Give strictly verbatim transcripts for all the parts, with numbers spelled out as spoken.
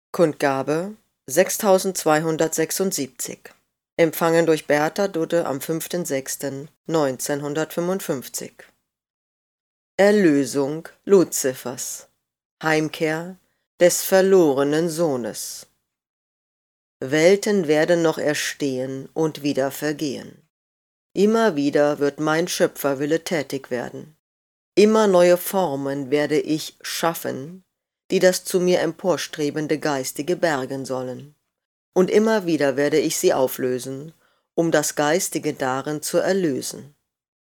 Kundgabe sechstausendzweihundertsechsundsiebzig. Empfangen durch Bertha Dudde am fünften sechsten neunzehnhundertfünfundfünfzig. Erlösung Luzifers. Heimkehr des verlorenen Sohnes. Welten werden noch erstehen und wieder vergehen. Immer wieder wird mein Schöpferwille tätig werden. Immer neue Formen werde ich schaffen, die das zu mir emporstrebende Geistige bergen sollen. Und immer wieder werde ich sie auflösen, um das Geistige darin zu erlösen.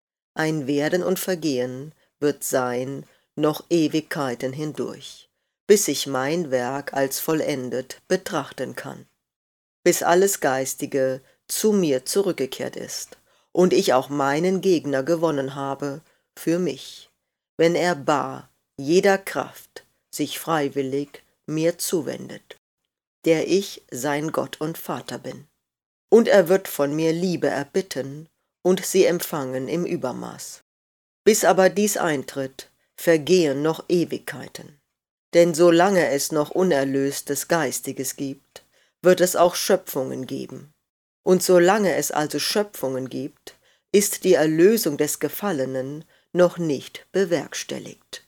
Ein Werden und Vergehen wird sein noch Ewigkeiten hindurch, bis ich mein Werk als vollendet betrachten kann. Bis alles Geistige zu mir zurückgekehrt ist und ich auch meinen Gegner gewonnen habe für mich, wenn er bar jeder Kraft sich freiwillig mir zuwendet, der ich sein Gott und Vater bin. Und er wird von mir Liebe erbitten und sie empfangen im Übermaß. Bis aber dies eintritt, vergehen noch Ewigkeiten. Denn solange es noch Unerlöstes Geistiges gibt, wird es auch Schöpfungen geben. Und solange es also Schöpfungen gibt, ist die Erlösung des Gefallenen noch nicht bewerkstelligt.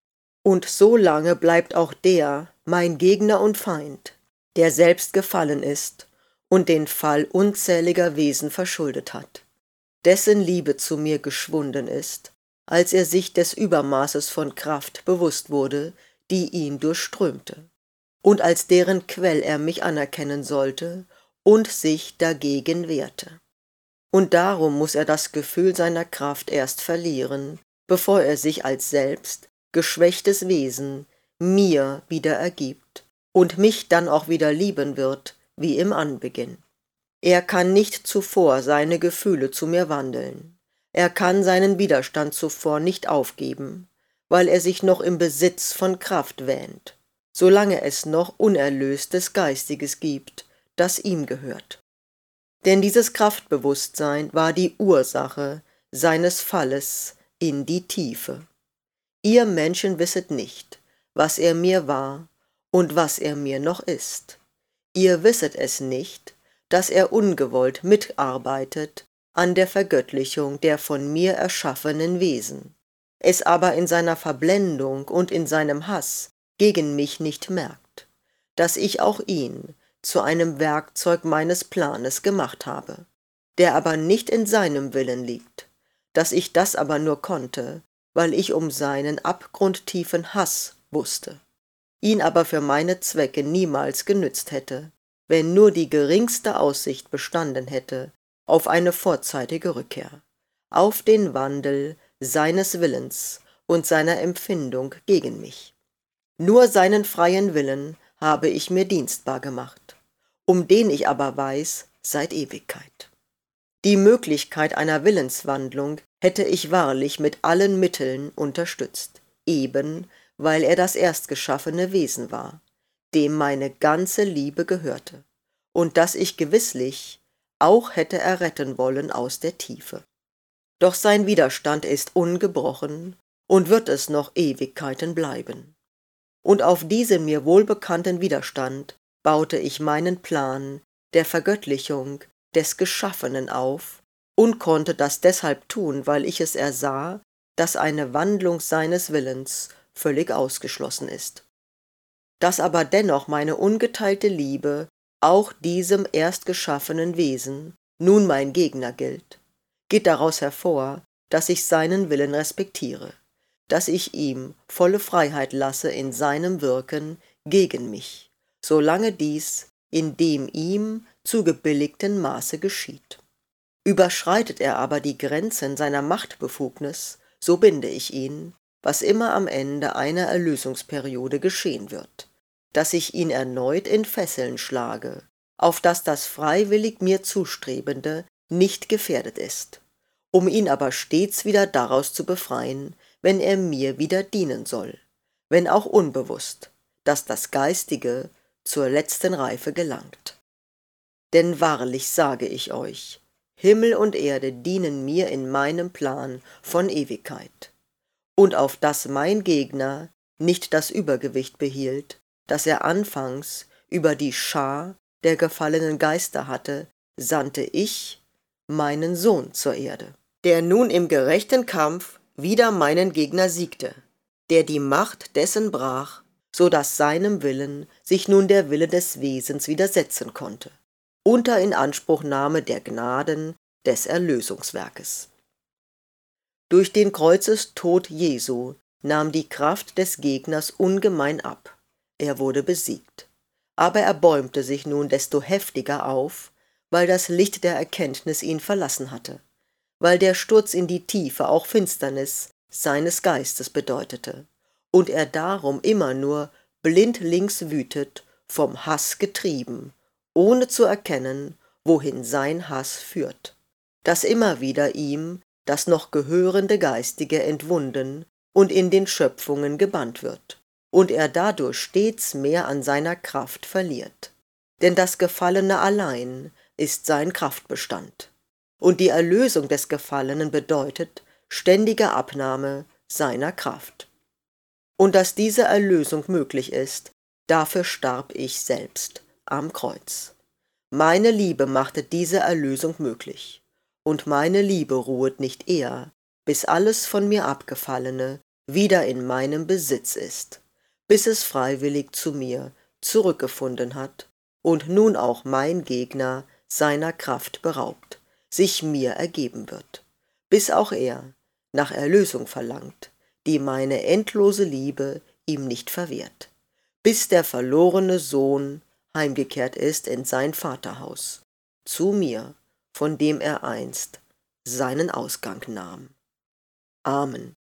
Und so lange bleibt auch der, mein Gegner und Feind, der selbst gefallen ist und den Fall unzähliger Wesen verschuldet hat, dessen Liebe zu mir geschwunden ist, als er sich des Übermaßes von Kraft bewusst wurde, die ihn durchströmte, und als deren Quell er mich anerkennen sollte und sich dagegen wehrte. Und darum muss er das Gefühl seiner Kraft erst verlieren, bevor er sich als selbst geschwächtes Wesen mir wieder ergibt und mich dann auch wieder lieben wird, wie im Anbeginn. Er kann nicht zuvor seine Gefühle zu mir wandeln. Er kann seinen Widerstand zuvor nicht aufgeben, weil er sich noch im Besitz von Kraft wähnt, solange es noch Unerlöstes Geistiges gibt, das ihm gehört. Denn dieses Kraftbewusstsein war die Ursache seines Falles in die Tiefe. Ihr Menschen wisset nicht, was er mir war und was er mir noch ist. Ihr wisset es nicht, dass er ungewollt mitarbeitet an der Vergöttlichung der von mir erschaffenen Wesen, es aber in seiner Verblendung und in seinem Hass gegen mich nicht merkt, dass ich auch ihn zu einem Werkzeug meines Planes gemacht habe, der aber nicht in seinem Willen liegt, dass ich das aber nur konnte, weil ich um seinen abgrundtiefen Hass wusste, ihn aber für meine Zwecke niemals genützt hätte, wenn nur die geringste Aussicht bestanden hätte auf eine vorzeitige Rückkehr, auf den Wandel seines Willens und seiner Empfindung gegen mich. Nur seinen freien Willen habe ich mir dienstbar gemacht, um den ich aber weiß seit Ewigkeit. Die Möglichkeit einer Willenswandlung hätte ich wahrlich mit allen Mitteln unterstützt, eben weil er das erstgeschaffene Wesen war, dem meine ganze Liebe gehörte, und das ich gewisslich auch hätte erretten wollen aus der Tiefe. Doch sein Widerstand ist ungebrochen und wird es noch Ewigkeiten bleiben. Und auf diesen mir wohlbekannten Widerstand baute ich meinen Plan der Vergöttlichung des Geschaffenen auf und konnte das deshalb tun, weil ich es ersah, dass eine Wandlung seines Willens völlig ausgeschlossen ist. Dass aber dennoch meine ungeteilte Liebe auch diesem erstgeschaffenen Wesen nun mein Gegner gilt, geht daraus hervor, dass ich seinen Willen respektiere, dass ich ihm volle Freiheit lasse in seinem Wirken gegen mich, solange dies in dem ihm zugebilligten Maße geschieht. Überschreitet er aber die Grenzen seiner Machtbefugnis, so binde ich ihn, was immer am Ende einer Erlösungsperiode geschehen wird, dass ich ihn erneut in Fesseln schlage, auf dass das freiwillig mir Zustrebende nicht gefährdet ist, um ihn aber stets wieder daraus zu befreien, wenn er mir wieder dienen soll, wenn auch unbewusst, dass das Geistige zur letzten Reife gelangt. Denn wahrlich sage ich euch, Himmel und Erde dienen mir in meinem Plan von Ewigkeit, und auf dass mein Gegner nicht das Übergewicht behielt, das er anfangs über die Schar der gefallenen Geister hatte, sandte ich meinen Sohn zur Erde, der nun im gerechten Kampf wider meinen Gegner siegte, der die Macht dessen brach, so daß seinem Willen sich nun der Wille des Wesens widersetzen konnte, unter Inanspruchnahme der Gnaden des Erlösungswerkes. Durch den Kreuzestod Jesu nahm die Kraft des Gegners ungemein ab, er wurde besiegt, aber er bäumte sich nun desto heftiger auf, weil das Licht der Erkenntnis ihn verlassen hatte, weil der Sturz in die Tiefe auch Finsternis seines Geistes bedeutete, und er darum immer nur blindlings wütet, vom Hass getrieben, ohne zu erkennen, wohin sein Hass führt, dass immer wieder ihm das noch gehörende Geistige entwunden und in den Schöpfungen gebannt wird, und er dadurch stets mehr an seiner Kraft verliert. Denn das Gefallene allein ist sein Kraftbestand, und die Erlösung des Gefallenen bedeutet ständige Abnahme seiner Kraft. Und dass diese Erlösung möglich ist, dafür starb ich selbst am Kreuz. Meine Liebe machte diese Erlösung möglich, und meine Liebe ruhet nicht eher, bis alles von mir Abgefallene wieder in meinem Besitz ist, bis es freiwillig zu mir zurückgefunden hat und nun auch mein Gegner seiner Kraft beraubt, sich mir ergeben wird, bis auch er nach Erlösung verlangt, die meine endlose Liebe ihm nicht verwehrt, bis der verlorene Sohn heimgekehrt ist in sein Vaterhaus, zu mir, von dem er einst seinen Ausgang nahm. Amen.